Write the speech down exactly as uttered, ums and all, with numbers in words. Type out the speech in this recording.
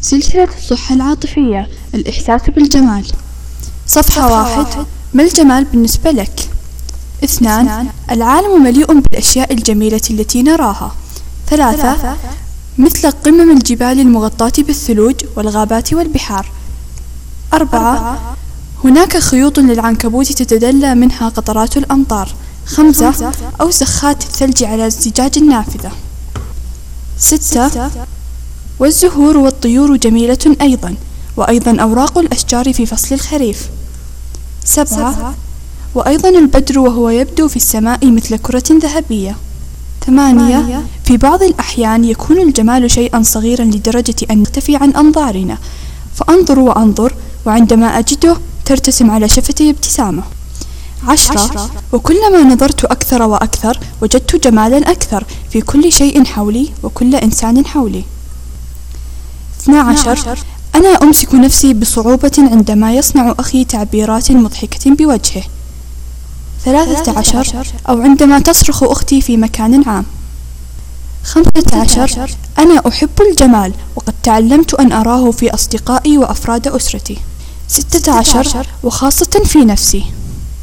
سلسلة الصحة العاطفية، الإحساس بالجمال. صفحة واحد: ما الجمال بالنسبة لك؟ اثنان: العالم مليء بالأشياء الجميلة التي نراها. ثلاثة: مثل قمم الجبال المغطاة بالثلوج والغابات والبحار. أربعة: هناك خيوط للعنكبوت تتدلى منها قطرات الأمطار. خمسة: أو سخات الثلج على الزجاج النافذة. ستة: والزهور والطيور جميلة أيضا، وأيضا أوراق الأشجار في فصل الخريف. سبعة: وأيضا البدر وهو يبدو في السماء مثل كرة ذهبية. ثمانية: في بعض الأحيان يكون الجمال شيئا صغيرا لدرجة أن يختفي عن أنظارنا، فأنظر وأنظر وعندما أجده ترتسم على شفتي ابتسامة. عشرة: وكلما نظرت أكثر وأكثر وجدت جمالا أكثر في كل شيء حولي وكل إنسان حولي. اثنا عشر: أنا أمسك نفسي بصعوبة عندما يصنع أخي تعبيرات مضحكة بوجهه. ثلاثة عشر: أو عندما تصرخ أختي في مكان عام. خمسة عشر: أنا أحب الجمال وقد تعلمت أن أراه في أصدقائي وأفراد أسرتي. ستة عشر: وخاصة في نفسي.